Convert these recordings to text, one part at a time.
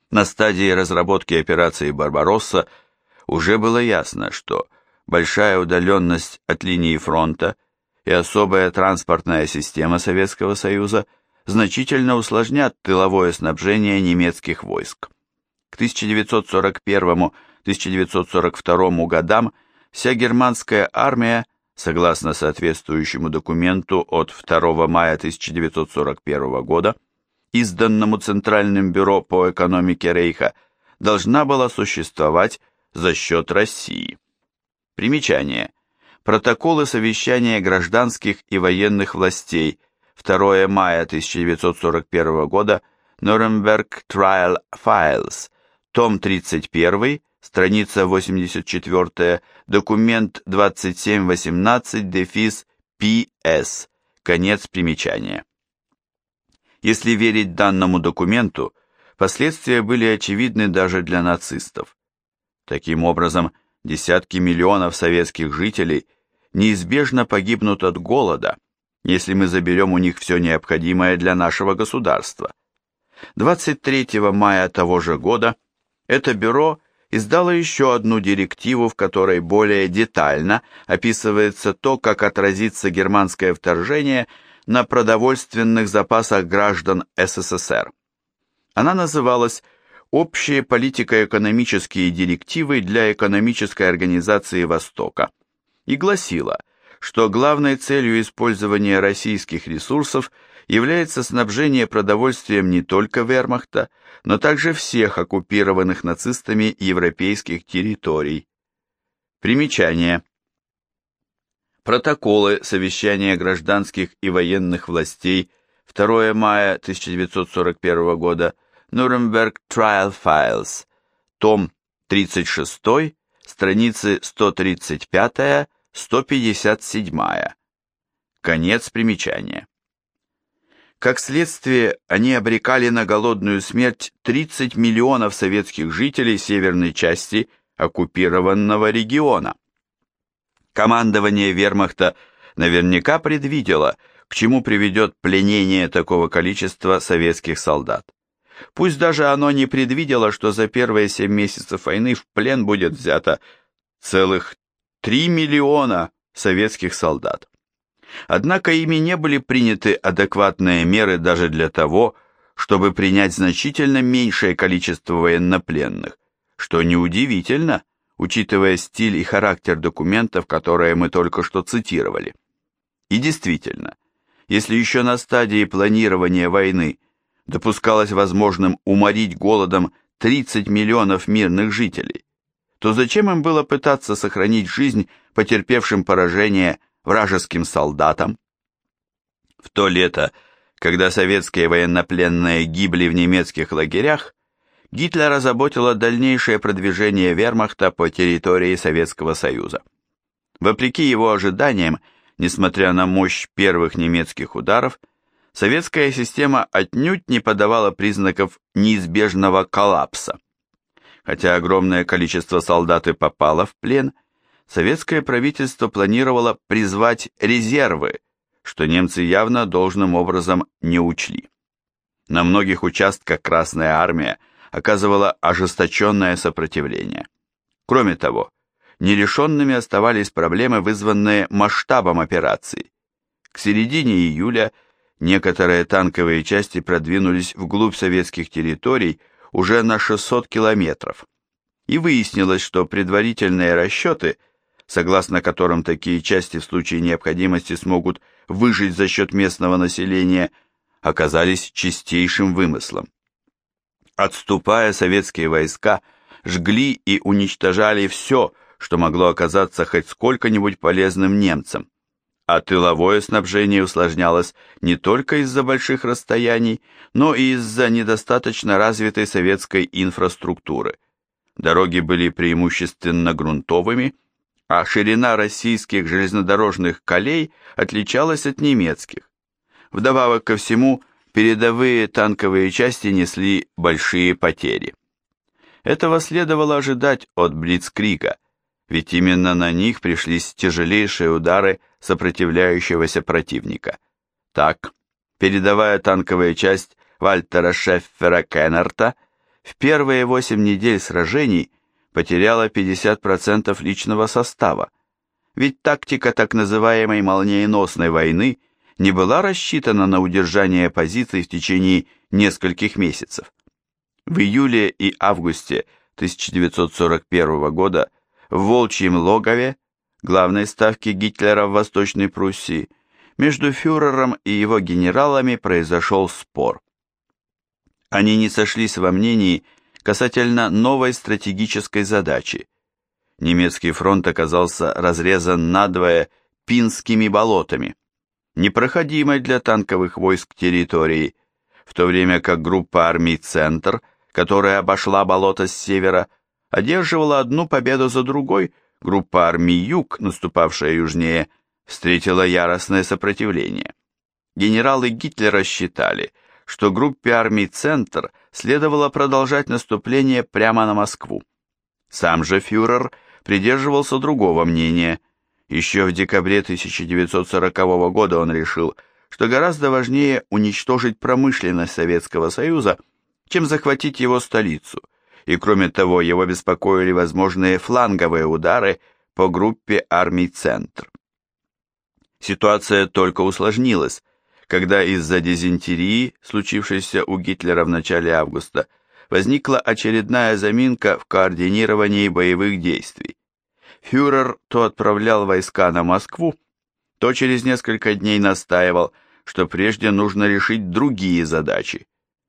На стадии разработки операции «Барбаросса» уже было ясно, что большая удаленность от линии фронта и особая транспортная система Советского Союза значительно усложнят тыловое снабжение немецких войск. К 1941-1942 годам вся германская армия, согласно соответствующему документу от 2 мая 1941 года, изданному Центральным бюро по экономике Рейха, должна была существовать за счет России. Примечание. Протоколы совещания гражданских и военных властей 2 мая 1941 года, Nuremberg Trial Files, том 31, страница 84, документ 2718-ПС, конец примечания. Если верить данному документу, последствия были очевидны даже для нацистов. Таким образом, десятки миллионов советских жителей неизбежно погибнут от голода, если мы заберем у них все необходимое для нашего государства. 23 мая того же года это бюро издало еще одну директиву, в которой более детально описывается то, как отразится германское вторжение на продовольственных запасах граждан СССР. Она называлась «Общие политико-экономические директивы для экономической организации Востока» и гласила, что главной целью использования российских ресурсов является снабжение продовольствием не только вермахта, но также всех оккупированных нацистами европейских территорий. Примечание. Протоколы совещания гражданских и военных властей 2 мая 1941 года, Nuremberg Trial Files, том 36, страницы 135-157. Конец примечания. Как следствие, они обрекали на голодную смерть 30 миллионов советских жителей северной части оккупированного региона. Командование вермахта наверняка предвидело, к чему приведет пленение такого количества советских солдат. Пусть даже оно не предвидело, что за первые 7 месяцев войны в плен будет взято целых 3 миллиона советских солдат. Однако ими не были приняты адекватные меры даже для того, чтобы принять значительно меньшее количество военнопленных, что неудивительно, учитывая стиль и характер документов, которые мы только что цитировали. И действительно, если еще на стадии планирования войны допускалось возможным уморить голодом 30 миллионов мирных жителей, то зачем им было пытаться сохранить жизнь потерпевшим поражение вражеским солдатам? В то лето, когда советские военнопленные гибли в немецких лагерях, Гитлер озаботило дальнейшее продвижение вермахта по территории Советского Союза. Вопреки его ожиданиям, несмотря на мощь первых немецких ударов, советская система отнюдь не подавала признаков неизбежного коллапса. Хотя огромное количество солдат и попало в плен, советское правительство планировало призвать резервы, что немцы явно должным образом не учли. На многих участках Красная Армия оказывала ожесточенное сопротивление. Кроме того, нерешенными оставались проблемы, вызванные масштабом операции. К середине июля некоторые танковые части продвинулись вглубь советских территорий уже на 600 километров. И выяснилось, что предварительные расчеты, согласно которым такие части в случае необходимости смогут выжить за счет местного населения, оказались чистейшим вымыслом. Отступая, советские войска жгли и уничтожали все, что могло оказаться хоть сколько-нибудь полезным немцам, а тыловое снабжение усложнялось не только из-за больших расстояний, но и из-за недостаточно развитой советской инфраструктуры. Дороги были преимущественно грунтовыми, а ширина российских железнодорожных колей отличалась от немецких. Вдобавок ко всему, передовые танковые части несли большие потери. Этого следовало ожидать от Блицкрига, ведь именно на них пришлись тяжелейшие удары сопротивляющегося противника. Так, передовая танковая часть Вальтера Шеффера Кеннерта в первые 8 недель сражений потеряла 50% личного состава, ведь тактика так называемой молниеносной войны не была рассчитана на удержание позиций в течение нескольких месяцев. В июле и августе 1941 года в Волчьем логове, главной ставке Гитлера в Восточной Пруссии, между фюрером и его генералами произошел спор. Они не сошлись во мнении касательно новой стратегической задачи. Немецкий фронт оказался разрезан надвое Пинскими болотами, непроходимой для танковых войск территории, в то время как группа армий «Центр», которая обошла болото с севера, одерживала одну победу за другой, группа армий «Юг», наступавшая южнее, встретила яростное сопротивление. Генералы Гитлера считали, что группе армий «Центр» следовало продолжать наступление прямо на Москву. Сам же фюрер придерживался другого мнения. Еще в декабре 1940 года он решил, что гораздо важнее уничтожить промышленность Советского Союза, чем захватить его столицу, и кроме того его беспокоили возможные фланговые удары по группе армий «Центр». Ситуация только усложнилась, когда из-за дизентерии, случившейся у Гитлера в начале августа, возникла очередная заминка в координировании боевых действий. Фюрер то отправлял войска на Москву, то через несколько дней настаивал, что прежде нужно решить другие задачи.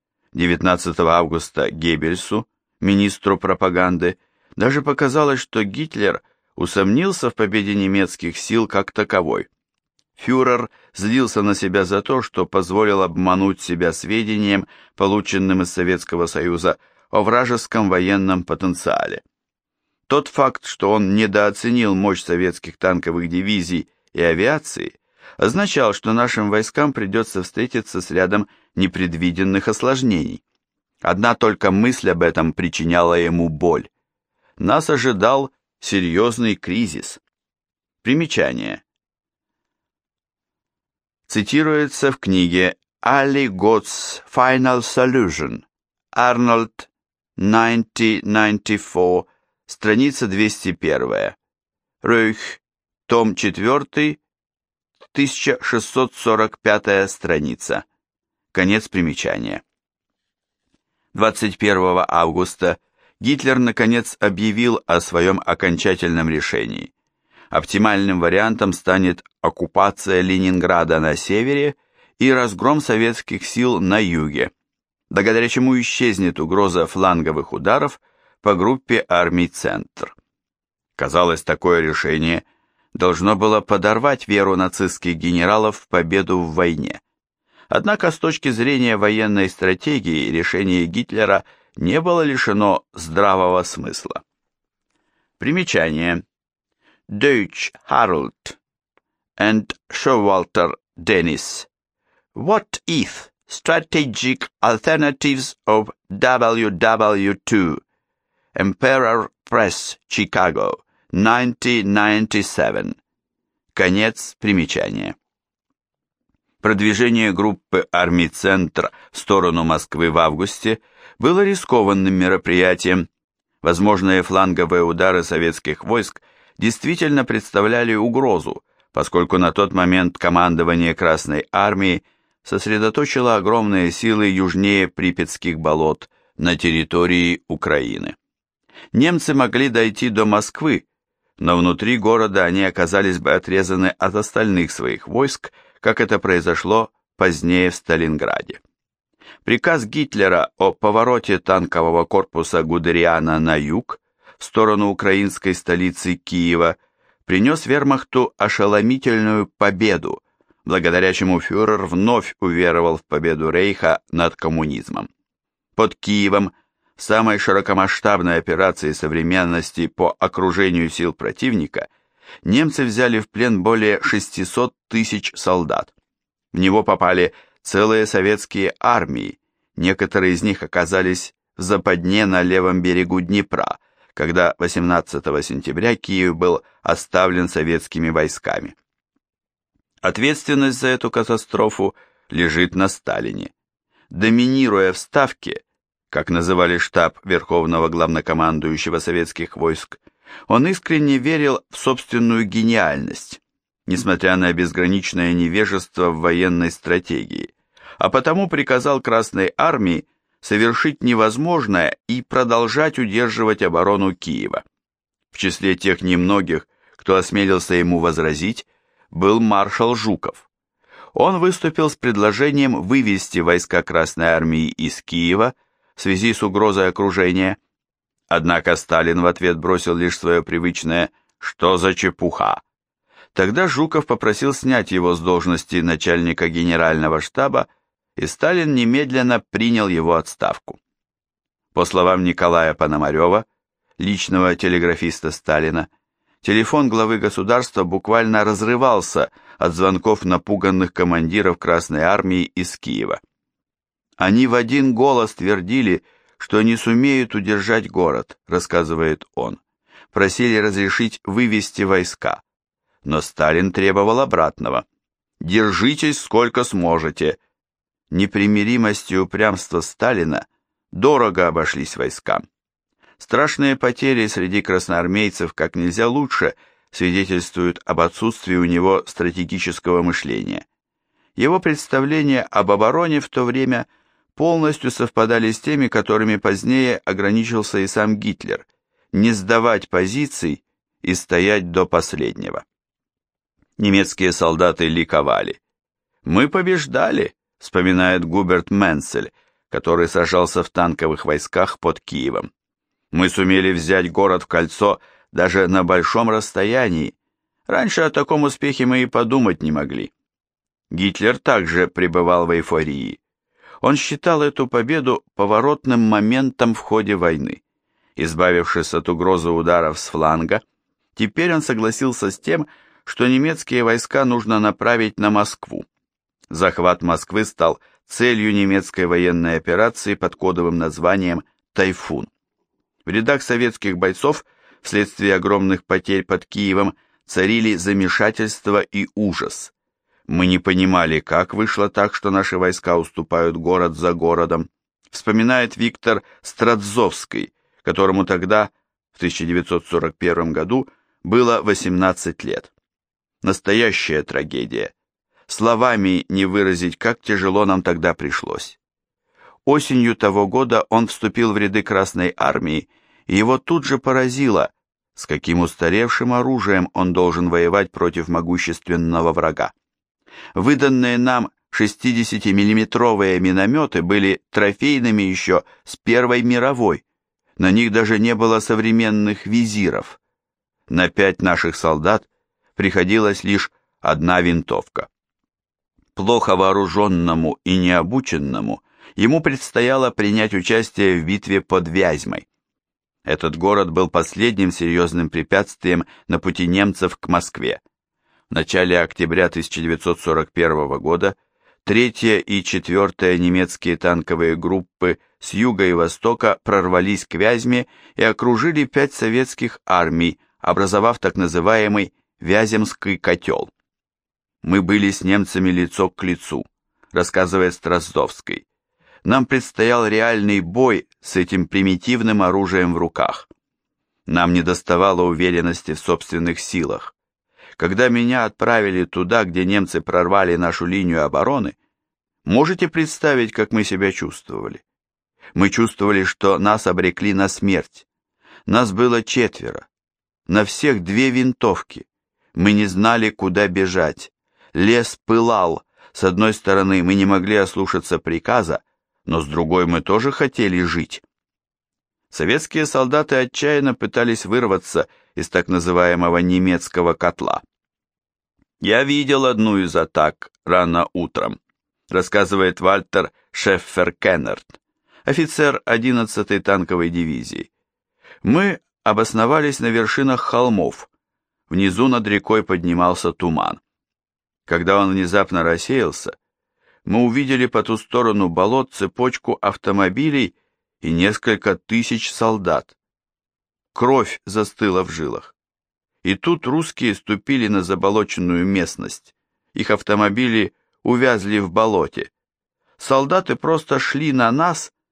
19 августа Геббельсу, министру пропаганды, даже показалось, что Гитлер усомнился в победе немецких сил как таковой. Фюрер злился на себя за то, что позволил обмануть себя сведением, полученным из Советского Союза, о вражеском военном потенциале. Тот факт, что он недооценил мощь советских танковых дивизий и авиации, означал, что нашим войскам придется встретиться с рядом непредвиденных осложнений. Одна только мысль об этом причиняла ему боль. Нас ожидал серьезный кризис. Примечание. Цитируется в книге Ali God's Final Solution, Arnold, 1994, страница 201, Ройх, том 4, 1645 страница, конец примечания. 21 августа Гитлер наконец объявил о своем окончательном решении. Оптимальным вариантом станет оккупация Ленинграда на севере и разгром советских сил на юге, благодаря чему исчезнет угроза фланговых ударов по группе армий «Центр». Казалось, такое решение должно было подорвать веру нацистских генералов в победу в войне. Однако с точки зрения военной стратегии решение Гитлера не было лишено здравого смысла. Примечание. Deutsch Harald and Showalter Dennis. What if strategic alternatives of WW2? Emperor Press, Chicago, 1997. Конец примечания. Продвижение группы армий «Центр» в сторону Москвы в августе было рискованным мероприятием. Возможные фланговые удары советских войск действительно представляли угрозу, поскольку на тот момент командование Красной Армии сосредоточило огромные силы южнее Припятских болот на территории Украины. Немцы могли дойти до Москвы, но внутри города они оказались бы отрезаны от остальных своих войск, как это произошло позднее в Сталинграде. Приказ Гитлера о повороте танкового корпуса Гудериана на юг, в сторону украинской столицы Киева, принес вермахту ошеломительную победу, благодаря чему фюрер вновь уверовал в победу Рейха над коммунизмом. Под Киевом, в самой широкомасштабной операции современности по окружению сил противника, немцы взяли в плен более 600 тысяч солдат. В него попали целые советские армии, некоторые из них оказались в западне на левом берегу Днепра, когда 18 сентября Киев был оставлен советскими войсками. Ответственность за эту катастрофу лежит на Сталине. Доминируя в Ставке, как называли штаб Верховного Главнокомандующего советских войск, он искренне верил в собственную гениальность, несмотря на безграничное невежество в военной стратегии, а потому приказал Красной Армии совершить невозможное и продолжать удерживать оборону Киева. В числе тех немногих, кто осмелился ему возразить, был маршал Жуков. Он выступил с предложением вывести войска Красной Армии из Киева в связи с угрозой окружения. Однако Сталин в ответ бросил лишь свое привычное «что за чепуха?». Тогда Жуков попросил снять его с должности начальника генерального штаба, и Сталин немедленно принял его отставку. По словам Николая Пономарева, личного телеграфиста Сталина, телефон главы государства буквально разрывался от звонков напуганных командиров Красной Армии из Киева. Они в один голос твердили, что не сумеют удержать город, рассказывает он. Просили разрешить вывести войска. Но Сталин требовал обратного. «Держитесь сколько сможете». Непримиримость и упрямство Сталина дорого обошлись войскам. Страшные потери среди красноармейцев как нельзя лучше свидетельствуют об отсутствии у него стратегического мышления. Его представления об обороне в то время полностью совпадали с теми, которыми позднее ограничился и сам Гитлер – не сдавать позиций и стоять до последнего. Немецкие солдаты ликовали. «Мы побеждали», – вспоминает Губерт Менцель, который сражался в танковых войсках под Киевом. «Мы сумели взять город в кольцо даже на большом расстоянии. Раньше о таком успехе мы и подумать не могли». Гитлер также пребывал в эйфории. Он считал эту победу поворотным моментом в ходе войны. Избавившись от угрозы ударов с фланга, теперь он согласился с тем, что немецкие войска нужно направить на Москву. Захват Москвы стал целью немецкой военной операции под кодовым названием «Тайфун». В рядах советских бойцов вследствие огромных потерь под Киевом царили замешательство и ужас. Мы не понимали, как вышло так, что наши войска уступают город за городом, вспоминает Виктор Страдзовский, которому тогда, в 1941 году, было 18 лет. Настоящая трагедия. Словами не выразить, как тяжело нам тогда пришлось. Осенью того года он вступил в ряды Красной Армии, и его тут же поразило, с каким устаревшим оружием он должен воевать против могущественного врага. Выданные нам 60-миллиметровые минометы были трофейными еще с Первой мировой, на них даже не было современных визиров. На 5 наших солдат приходилась лишь одна винтовка. Плохо вооруженному и необученному ему предстояло принять участие в битве под Вязьмой. Этот город был последним серьезным препятствием на пути немцев к Москве. В начале октября 1941 года 3-я и 4-я немецкие танковые группы с юга и востока прорвались к Вязьме и окружили 5 советских армий, образовав так называемый Вяземский котел. «Мы были с немцами лицо к лицу», рассказывает Страздовский. «Нам предстоял реальный бой с этим примитивным оружием в руках. Нам недоставало уверенности в собственных силах. Когда меня отправили туда, где немцы прорвали нашу линию обороны, можете представить, как мы себя чувствовали? Мы чувствовали, что нас обрекли на смерть. Нас было 4, на всех 2 винтовки. Мы не знали, куда бежать. Лес пылал. С одной стороны, мы не могли ослушаться приказа, но с другой мы тоже хотели жить». Советские солдаты отчаянно пытались вырваться из так называемого немецкого котла. «Я видел одну из атак рано утром», рассказывает Вальтер Шеффер-Кеннерт, офицер 11-й танковой дивизии. «Мы обосновались на вершинах холмов. Внизу над рекой поднимался туман. Когда он внезапно рассеялся, мы увидели по ту сторону болот цепочку автомобилей и несколько тысяч солдат. Кровь застыла в жилах. И тут русские ступили на заболоченную местность. Их автомобили увязли в болоте. Солдаты просто шли на нас,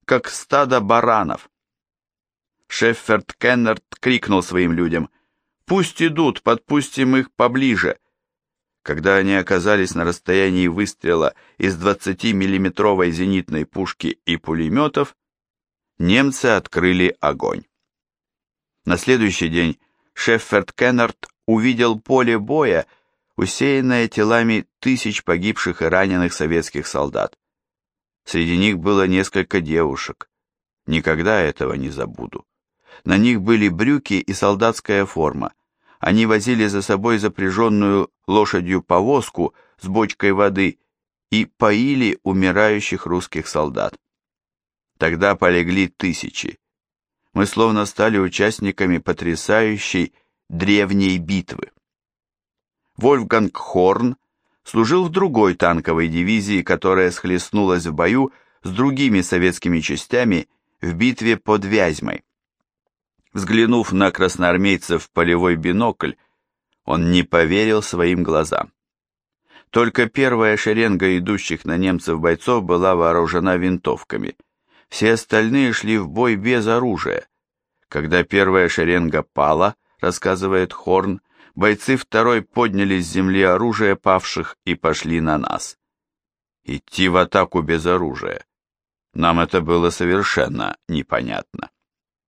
как стадо баранов. Шеффорд Кеннард крикнул своим людям: «Пусть идут, подпустим их поближе». Когда они оказались на расстоянии выстрела из 20-миллиметровой зенитной пушки и пулеметов, немцы открыли огонь. На следующий день Шеффорд Кеннард увидел поле боя, усеянное телами тысяч погибших и раненых советских солдат. Среди них было несколько девушек. Никогда этого не забуду. На них были брюки и солдатская форма. Они возили за собой запряженную лошадью повозку с бочкой воды и поили умирающих русских солдат. Тогда полегли тысячи. Мы словно стали участниками потрясающей древней битвы. Вольфганг Хорн служил в другой танковой дивизии, которая схлестнулась в бою с другими советскими частями в битве под Вязьмой. Взглянув на красноармейцев в полевой бинокль, он не поверил своим глазам. Только первая шеренга идущих на немцев бойцов была вооружена винтовками. Все остальные шли в бой без оружия. Когда первая шеренга пала, рассказывает Хорн, бойцы второй подняли с земли оружие павших и пошли на нас. Идти в атаку без оружия. Нам это было совершенно непонятно.